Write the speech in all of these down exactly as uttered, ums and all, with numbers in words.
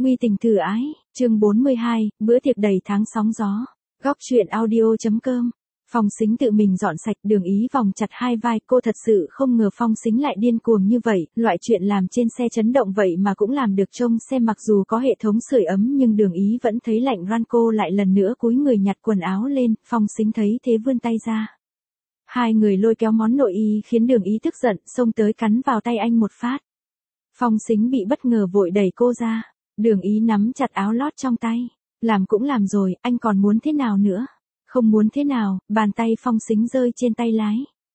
Nguy tình thử ái, chương bốn mươi hai, bữa tiệc đầy tháng sóng gió. Góc truyện audio.com. Phong Sính tự mình dọn sạch, Đường Ý vòng chặt hai vai, cô thật sự không ngờ Phong Sính lại điên cuồng như vậy, loại chuyện làm trên xe chấn động vậy mà cũng làm được. Trông xe mặc dù có hệ thống sưởi ấm nhưng Đường Ý vẫn thấy lạnh ran, cô lại lần nữa cúi người nhặt quần áo lên, Phong Sính thấy thế vươn tay ra. Hai người lôi kéo món nội y khiến Đường Ý tức giận, xông tới cắn vào tay anh một phát. Phong Sính bị bất ngờ vội đẩy cô ra. Đường Ý nắm chặt áo lót trong tay. Làm cũng làm rồi, anh còn muốn thế nào nữa? Không muốn thế nào, bàn tay Phong Sính rơi trên tay lái.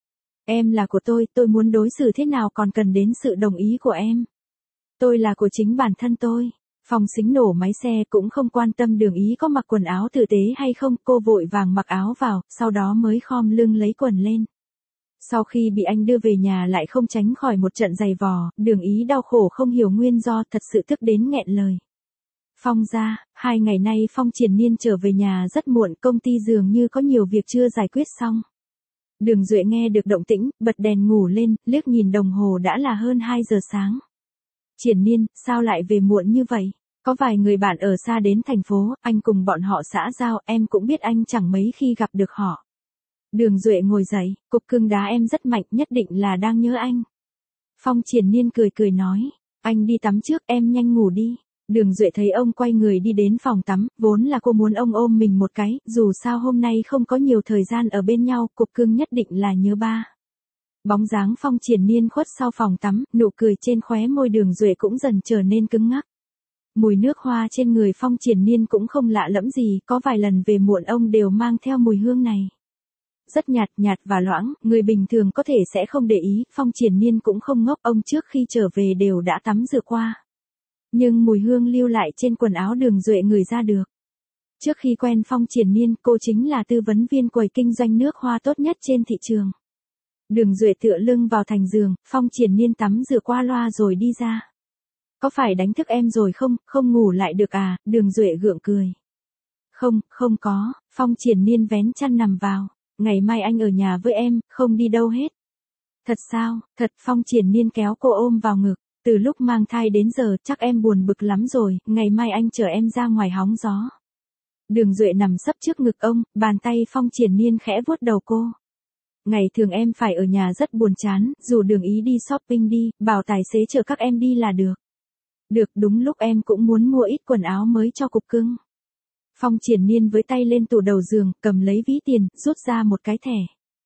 Em là của tôi, tôi muốn đối xử thế nào còn cần đến sự đồng ý của em. Tôi là của chính bản thân tôi. Phong Sính nổ máy xe cũng không quan tâm Đường Ý có mặc quần áo tử tế hay không, cô vội vàng mặc áo vào, sau đó mới khom lưng lấy quần lên. Sau khi bị anh đưa về nhà lại không tránh khỏi một trận giày vò, Đường Ý đau khổ không hiểu nguyên do, thật sự tức đến nghẹn lời. Phong gia, hai ngày nay Phong Triển Nhiên trở về nhà rất muộn, công ty dường như có nhiều việc chưa giải quyết xong. Đường Duệ nghe được động tĩnh, bật đèn ngủ lên, liếc nhìn đồng hồ đã là hơn hai giờ sáng. Triển Nhiên, sao lại về muộn như vậy? Có vài người bạn ở xa đến thành phố, anh cùng bọn họ xã giao, em cũng biết anh chẳng mấy khi gặp được họ. Đường Duệ ngồi dậy, cục cưng đá em rất mạnh, nhất định là đang nhớ anh. Phong Triển Nhiên cười cười nói, anh đi tắm trước, em nhanh ngủ đi. Đường Duệ thấy ông quay người đi đến phòng tắm, vốn là cô muốn ông ôm mình một cái, dù sao hôm nay không có nhiều thời gian ở bên nhau, cục cưng nhất định là nhớ ba. Bóng dáng Phong Triển Nhiên khuất sau phòng tắm, nụ cười trên khóe môi Đường Duệ cũng dần trở nên cứng ngắc. Mùi nước hoa trên người Phong Triển Nhiên cũng không lạ lẫm gì, có vài lần về muộn ông đều mang theo mùi hương này. Rất nhạt, nhạt và loãng, người bình thường có thể sẽ không để ý, Phong Triển Nhiên cũng không ngốc, ông trước khi trở về đều đã tắm rửa qua. Nhưng mùi hương lưu lại trên quần áo Đường Duệ ngửi ra được. Trước khi quen Phong Triển Nhiên, cô chính là tư vấn viên quầy kinh doanh nước hoa tốt nhất trên thị trường. Đường Duệ tựa lưng vào thành giường, Phong Triển Nhiên tắm rửa qua loa rồi đi ra. Có phải đánh thức em rồi không, không ngủ lại được à? Đường Duệ gượng cười. Không, không có, Phong Triển Nhiên vén chăn nằm vào. Ngày mai anh ở nhà với em, không đi đâu hết. Thật sao? Thật. Phong Triển Nhiên kéo cô ôm vào ngực. Từ lúc mang thai đến giờ chắc em buồn bực lắm rồi, ngày mai anh chở em ra ngoài hóng gió. Đường Duệ nằm sấp trước ngực ông, bàn tay Phong Triển Nhiên khẽ vuốt đầu cô. Ngày thường em phải ở nhà rất buồn chán, dù Đường Ý đi shopping đi, bảo tài xế chở các em đi là được. Được, đúng lúc em cũng muốn mua ít quần áo mới cho cục cưng. Phong Triển Nhiên với tay lên tủ đầu giường, cầm lấy ví tiền, rút ra một cái thẻ.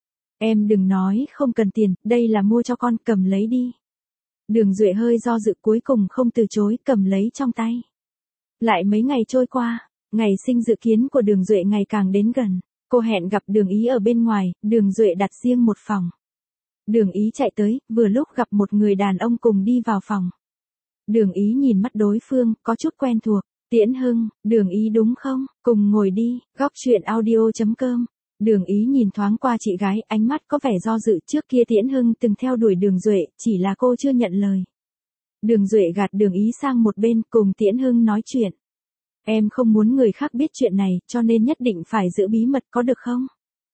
Em đừng nói không cần tiền, đây là mua cho con, cầm lấy đi. Đường Duệ hơi do dự cuối cùng không từ chối, cầm lấy trong tay. Lại mấy ngày trôi qua, ngày sinh dự kiến của Đường Duệ ngày càng đến gần. Cô hẹn gặp Đường Ý ở bên ngoài, Đường Duệ đặt riêng một phòng. Đường Ý chạy tới, vừa lúc gặp một người đàn ông cùng đi vào phòng. Đường Ý nhìn mắt đối phương, có chút quen thuộc. Tiễn Hưng, Đường Ý đúng không? Cùng ngồi đi. Góc truyện audio.com. Đường Ý nhìn thoáng qua chị gái, ánh mắt có vẻ do dự, trước kia Tiễn Hưng từng theo đuổi Đường Duệ, chỉ là cô chưa nhận lời. Đường Duệ gạt Đường Ý sang một bên, cùng Tiễn Hưng nói chuyện. Em không muốn người khác biết chuyện này, cho nên nhất định phải giữ bí mật, có được không?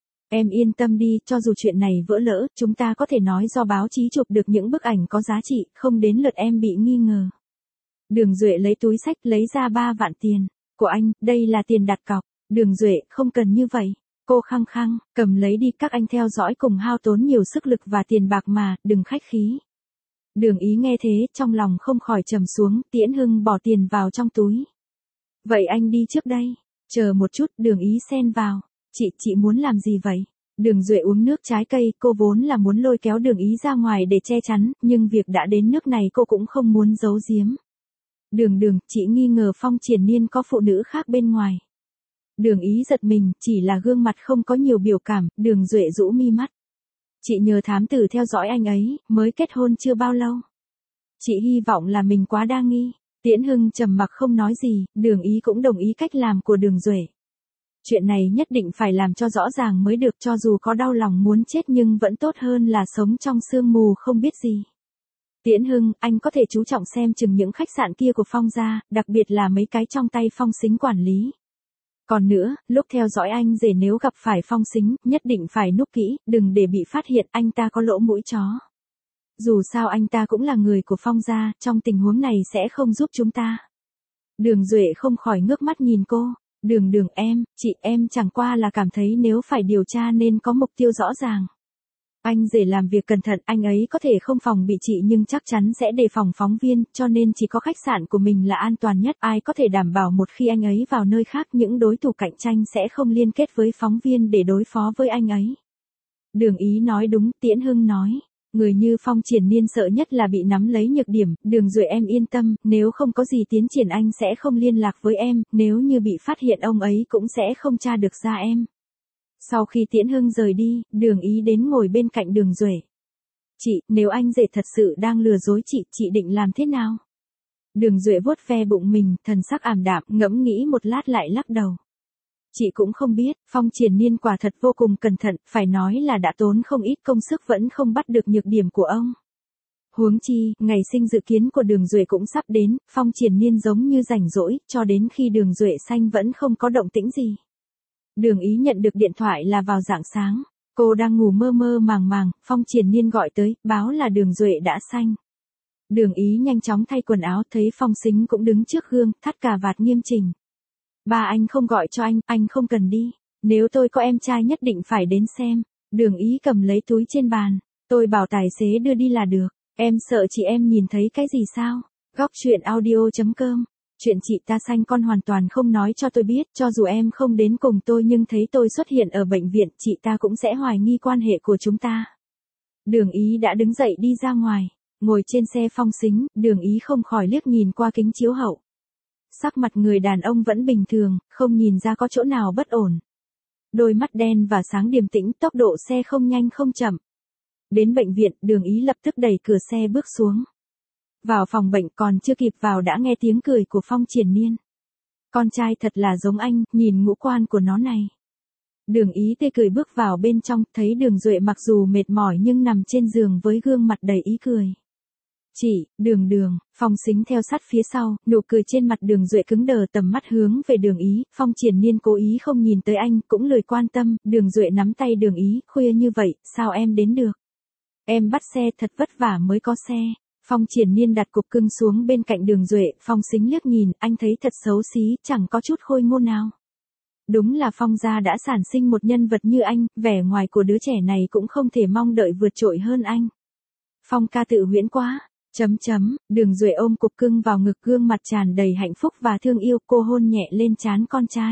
Em yên tâm đi, cho dù chuyện này vỡ lỡ, chúng ta có thể nói do báo chí chụp được những bức ảnh có giá trị, không đến lượt em bị nghi ngờ. Đường Duệ lấy túi xách lấy ra ba vạn tiền. Của anh, đây là tiền đặt cọc. Đường Duệ, không cần như vậy. Cô khăng khăng, cầm lấy đi, các anh theo dõi cùng hao tốn nhiều sức lực và tiền bạc mà, đừng khách khí. Đường Ý nghe thế, trong lòng không khỏi trầm xuống, Tiễn Hưng bỏ tiền vào trong túi. Vậy anh đi trước đây. Chờ một chút, Đường Ý xen vào. Chị, chị muốn làm gì vậy? Đường Duệ uống nước trái cây, cô vốn là muốn lôi kéo Đường Ý ra ngoài để che chắn, nhưng việc đã đến nước này cô cũng không muốn giấu giếm. Đường đường, chị nghi ngờ Phong Triển Nhiên có phụ nữ khác bên ngoài. Đường Ý giật mình, chỉ là gương mặt không có nhiều biểu cảm, Đường Duệ rũ mi mắt. Chị nhờ thám tử theo dõi anh ấy, mới kết hôn chưa bao lâu. Chị hy vọng là mình quá đa nghi. Tiễn Hưng trầm mặc không nói gì, Đường Ý cũng đồng ý cách làm của Đường Duệ. Chuyện này nhất định phải làm cho rõ ràng mới được, cho dù có đau lòng muốn chết nhưng vẫn tốt hơn là sống trong sương mù không biết gì. Tiễn Hưng, anh có thể chú trọng xem chừng những khách sạn kia của Phong gia, đặc biệt là mấy cái trong tay Phong Sính quản lý. Còn nữa, lúc theo dõi anh rể nếu gặp phải Phong Sính, nhất định phải núp kỹ, đừng để bị phát hiện anh ta có lỗ mũi chó. Dù sao anh ta cũng là người của Phong gia, trong tình huống này sẽ không giúp chúng ta. Đường Duệ không khỏi ngước mắt nhìn cô. Đường đường em, chị em chẳng qua là cảm thấy nếu phải điều tra nên có mục tiêu rõ ràng. Anh rể làm việc cẩn thận, anh ấy có thể không phòng bị chị nhưng chắc chắn sẽ đề phòng phóng viên, cho nên chỉ có khách sạn của mình là an toàn nhất. Ai có thể đảm bảo một khi anh ấy vào nơi khác những đối thủ cạnh tranh sẽ không liên kết với phóng viên để đối phó với anh ấy. Đường Ý nói đúng, Tiễn Hưng nói. Người như Phong Triển Nhiên sợ nhất là bị nắm lấy nhược điểm, Đường Duệ em yên tâm, nếu không có gì tiến triển anh sẽ không liên lạc với em, nếu như bị phát hiện ông ấy cũng sẽ không tra được ra em. Sau khi Tiễn Hưng rời đi, Đường Ý đến ngồi bên cạnh Đường Duệ. Chị, nếu anh rể thật sự đang lừa dối chị, chị định làm thế nào? Đường Duệ vuốt ve bụng mình, thần sắc ảm đạm, ngẫm nghĩ một lát lại lắc đầu. Chị cũng không biết, Phong Triển Nhiên quả thật vô cùng cẩn thận, phải nói là đã tốn không ít công sức vẫn không bắt được nhược điểm của ông. Huống chi, ngày sinh dự kiến của Đường Duệ cũng sắp đến, Phong Triển Nhiên giống như rảnh rỗi, cho đến khi Đường Duệ sanh vẫn không có động tĩnh gì. Đường Ý nhận được điện thoại là vào rạng sáng, cô đang ngủ mơ mơ màng màng, Phong Triển Nhiên gọi tới, báo là Đường Duệ đã sanh. Đường Ý nhanh chóng thay quần áo, thấy Phong Sính cũng đứng trước gương, thắt cà vạt nghiêm chỉnh. Ba anh không gọi cho anh, anh không cần đi. Nếu tôi có em trai nhất định phải đến xem. Đường Ý cầm lấy túi trên bàn. Tôi bảo tài xế đưa đi là được. Em sợ chị em nhìn thấy cái gì sao? Góc chuyện audio chấm com. Chuyện chị ta sanh con hoàn toàn không nói cho tôi biết. Cho dù em không đến cùng tôi nhưng thấy tôi xuất hiện ở bệnh viện, chị ta cũng sẽ hoài nghi quan hệ của chúng ta. Đường Ý đã đứng dậy đi ra ngoài. Ngồi trên xe Phong Sính, Đường Ý không khỏi liếc nhìn qua kính chiếu hậu. Sắc mặt người đàn ông vẫn bình thường, không nhìn ra có chỗ nào bất ổn. Đôi mắt đen và sáng điềm tĩnh, tốc độ xe không nhanh không chậm. Đến bệnh viện, Đường Ý lập tức đẩy cửa xe bước xuống. Vào phòng bệnh còn chưa kịp vào đã nghe tiếng cười của Phong Triển Nhiên. Con trai thật là giống anh, nhìn ngũ quan của nó này. Đường Ý tươi cười bước vào bên trong, thấy Đường Duệ mặc dù mệt mỏi nhưng nằm trên giường với gương mặt đầy ý cười. Chị, Đường Đường, Phong Sính theo sát phía sau, nụ cười trên mặt Đường Duệ cứng đờ, tầm mắt hướng về Đường Ý, Phong Triển Nhiên cố ý không nhìn tới anh, cũng lười quan tâm, Đường Duệ nắm tay Đường Ý, khuya như vậy, sao em đến được? Em bắt xe thật vất vả mới có xe. Phong Triển Nhiên đặt cục cưng xuống bên cạnh Đường Duệ, Phong Sính liếc nhìn, anh thấy thật xấu xí, chẳng có chút khôi ngô nào. Đúng là Phong gia đã sản sinh một nhân vật như anh, vẻ ngoài của đứa trẻ này cũng không thể mong đợi vượt trội hơn anh. Phong ca tự huyễn quá. Chấm chấm, Đường Duệ ôm cục cưng vào ngực, gương mặt tràn đầy hạnh phúc và thương yêu, cô hôn nhẹ lên trán con trai.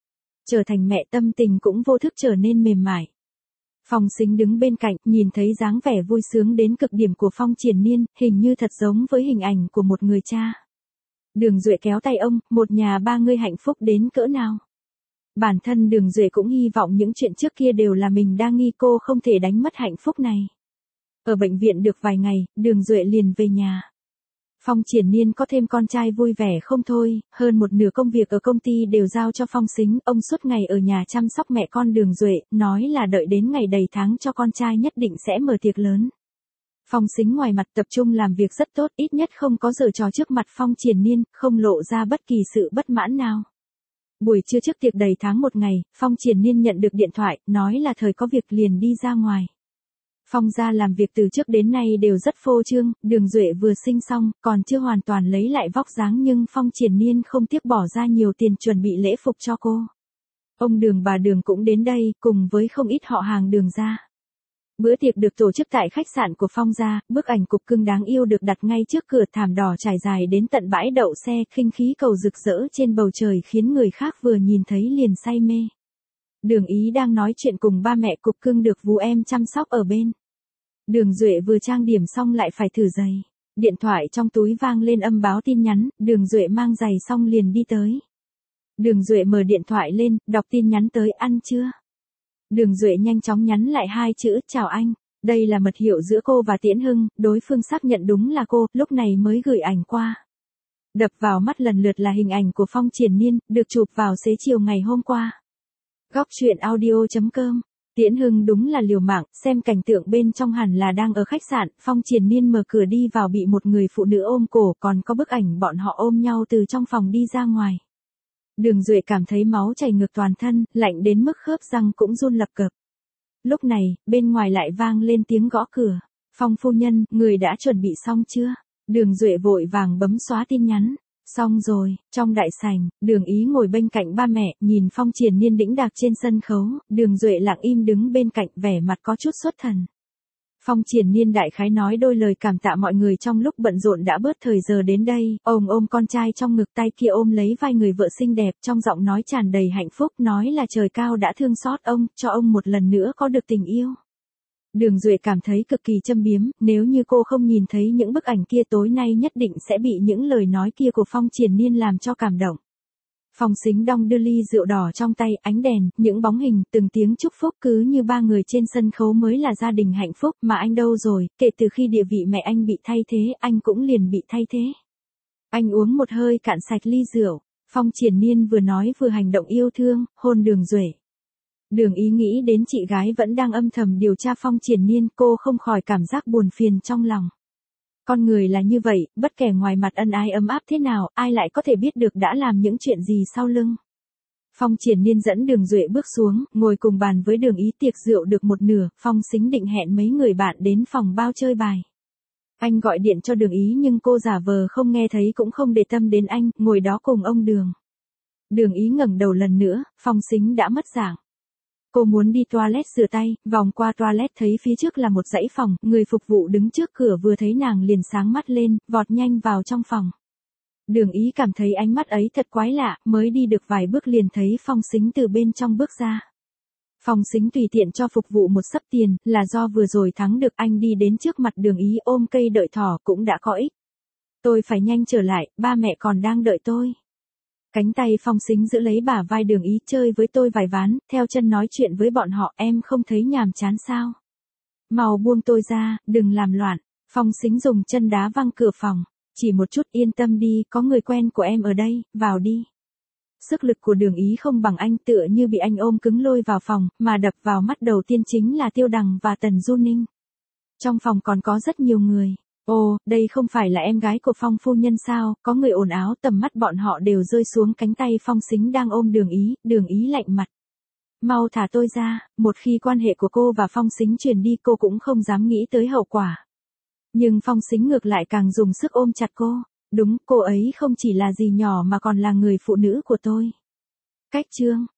Trở thành mẹ tâm tình cũng vô thức trở nên mềm mại. Phong Sính đứng bên cạnh, nhìn thấy dáng vẻ vui sướng đến cực điểm của Phong Triển Nhiên, hình như thật giống với hình ảnh của một người cha. Đường Duệ kéo tay ông, một nhà ba người hạnh phúc đến cỡ nào. Bản thân Đường Duệ cũng hy vọng những chuyện trước kia đều là mình đang nghi, cô không thể đánh mất hạnh phúc này. Ở bệnh viện được vài ngày, Đường Duệ liền về nhà. Phong Triển Nhiên có thêm con trai vui vẻ không thôi, hơn một nửa công việc ở công ty đều giao cho Phong Sính, ông suốt ngày ở nhà chăm sóc mẹ con Đường Duệ, nói là đợi đến ngày đầy tháng cho con trai nhất định sẽ mở tiệc lớn. Phong Sính ngoài mặt tập trung làm việc rất tốt, ít nhất không có giở trò trước mặt Phong Triển Nhiên, không lộ ra bất kỳ sự bất mãn nào. Buổi trưa trước tiệc đầy tháng một ngày, Phong Triển Nhiên nhận được điện thoại, nói là thời có việc liền đi ra ngoài. Phong gia làm việc từ trước đến nay đều rất phô trương, Đường Duệ vừa sinh xong, còn chưa hoàn toàn lấy lại vóc dáng nhưng Phong Triển Nhiên không tiếc bỏ ra nhiều tiền chuẩn bị lễ phục cho cô. Ông Đường bà Đường cũng đến đây, cùng với không ít họ hàng Đường gia. Bữa tiệc được tổ chức tại khách sạn của Phong gia, bức ảnh cục cưng đáng yêu được đặt ngay trước cửa, thảm đỏ trải dài đến tận bãi đậu xe, khinh khí cầu rực rỡ trên bầu trời khiến người khác vừa nhìn thấy liền say mê. Đường Ý đang nói chuyện cùng ba mẹ cục cưng được vú em chăm sóc ở bên. Đường Duệ vừa trang điểm xong lại phải thử giày. Điện thoại trong túi vang lên âm báo tin nhắn, Đường Duệ mang giày xong liền đi tới. Đường Duệ mở điện thoại lên, đọc tin nhắn tới, ăn chưa? Đường Duệ nhanh chóng nhắn lại hai chữ, chào anh. Đây là mật hiệu giữa cô và Tiễn Hưng, đối phương xác nhận đúng là cô, lúc này mới gửi ảnh qua. Đập vào mắt lần lượt là hình ảnh của Phong Triển Nhiên, được chụp vào xế chiều ngày hôm qua. Góc chuyện audio chấm com. Tiễn Hưng đúng là liều mạng, xem cảnh tượng bên trong hẳn là đang ở khách sạn, Phong Triển Nhiên mở cửa đi vào bị một người phụ nữ ôm cổ, còn có bức ảnh bọn họ ôm nhau từ trong phòng đi ra ngoài. Đường Duệ cảm thấy máu chảy ngược toàn thân, lạnh đến mức khớp răng cũng run lập cập. Lúc này, bên ngoài lại vang lên tiếng gõ cửa. Phong phu nhân, người đã chuẩn bị xong chưa? Đường Duệ vội vàng bấm xóa tin nhắn. Xong rồi, trong đại sảnh, Đường Ý ngồi bên cạnh ba mẹ, nhìn Phong Triển Nhiên đĩnh đạc trên sân khấu, Đường Duệ lặng im đứng bên cạnh vẻ mặt có chút xuất thần. Phong Triển Nhiên đại khái nói đôi lời cảm tạ mọi người trong lúc bận rộn đã bớt thời giờ đến đây, ôm ôm con trai trong ngực, tay kia ôm lấy vai người vợ xinh đẹp, trong giọng nói tràn đầy hạnh phúc, nói là trời cao đã thương xót ông, cho ông một lần nữa có được tình yêu. Đường Duệ cảm thấy cực kỳ châm biếm, nếu như cô không nhìn thấy những bức ảnh kia tối nay nhất định sẽ bị những lời nói kia của Phong Triển Nhiên làm cho cảm động. Phong Sính đong đưa ly rượu đỏ trong tay, ánh đèn, những bóng hình, từng tiếng chúc phúc, cứ như ba người trên sân khấu mới là gia đình hạnh phúc, mà anh đâu rồi, kể từ khi địa vị mẹ anh bị thay thế, anh cũng liền bị thay thế. Anh uống một hơi cạn sạch ly rượu, Phong Triển Nhiên vừa nói vừa hành động yêu thương, hôn Đường Duệ. Đường Ý nghĩ đến chị gái vẫn đang âm thầm điều tra Phong Triển Nhiên, cô không khỏi cảm giác buồn phiền trong lòng. Con người là như vậy, bất kể ngoài mặt ân ái ấm áp thế nào, ai lại có thể biết được đã làm những chuyện gì sau lưng. Phong Triển Nhiên dẫn Đường Duệ bước xuống, ngồi cùng bàn với Đường Ý, tiệc rượu được một nửa, Phong Sính định hẹn mấy người bạn đến phòng bao chơi bài. Anh gọi điện cho Đường Ý nhưng cô giả vờ không nghe thấy cũng không để tâm đến anh, ngồi đó cùng ông Đường. Đường Ý ngẩng đầu lần nữa, Phong Sính đã mất dạng. Cô muốn đi toilet rửa tay, vòng qua toilet thấy phía trước là một dãy phòng, người phục vụ đứng trước cửa vừa thấy nàng liền sáng mắt lên, vọt nhanh vào trong phòng. Đường Ý cảm thấy ánh mắt ấy thật quái lạ, mới đi được vài bước liền thấy Phong Sính từ bên trong bước ra. Phong Sính tùy tiện cho phục vụ một xấp tiền, là do vừa rồi thắng được, anh đi đến trước mặt Đường Ý ôm cây đợi thỏ cũng đã có ích. Tôi phải nhanh trở lại, ba mẹ còn đang đợi tôi. Cánh tay Phong Sính giữ lấy bả vai Đường Ý, chơi với tôi vài ván, theo chân nói chuyện với bọn họ, em không thấy nhàm chán sao? Mau buông tôi ra, đừng làm loạn. Phong Sính dùng chân đá văng cửa phòng. Chỉ một chút, yên tâm đi, có người quen của em ở đây, vào đi. Sức lực của Đường Ý không bằng anh, tựa như bị anh ôm cứng lôi vào phòng, mà đập vào mắt đầu tiên chính là Tiêu Đằng và Tần Du Ninh. Trong phòng còn có rất nhiều người. Ồ, đây không phải là em gái của Phong phu nhân sao, có người ồn ào, tầm mắt bọn họ đều rơi xuống cánh tay Phong Sính đang ôm Đường Ý, Đường Ý lạnh mặt. Mau thả tôi ra, một khi quan hệ của cô và Phong Sính truyền đi cô cũng không dám nghĩ tới hậu quả. Nhưng Phong Sính ngược lại càng dùng sức ôm chặt cô, đúng, cô ấy không chỉ là dì nhỏ mà còn là người phụ nữ của tôi. Cách chương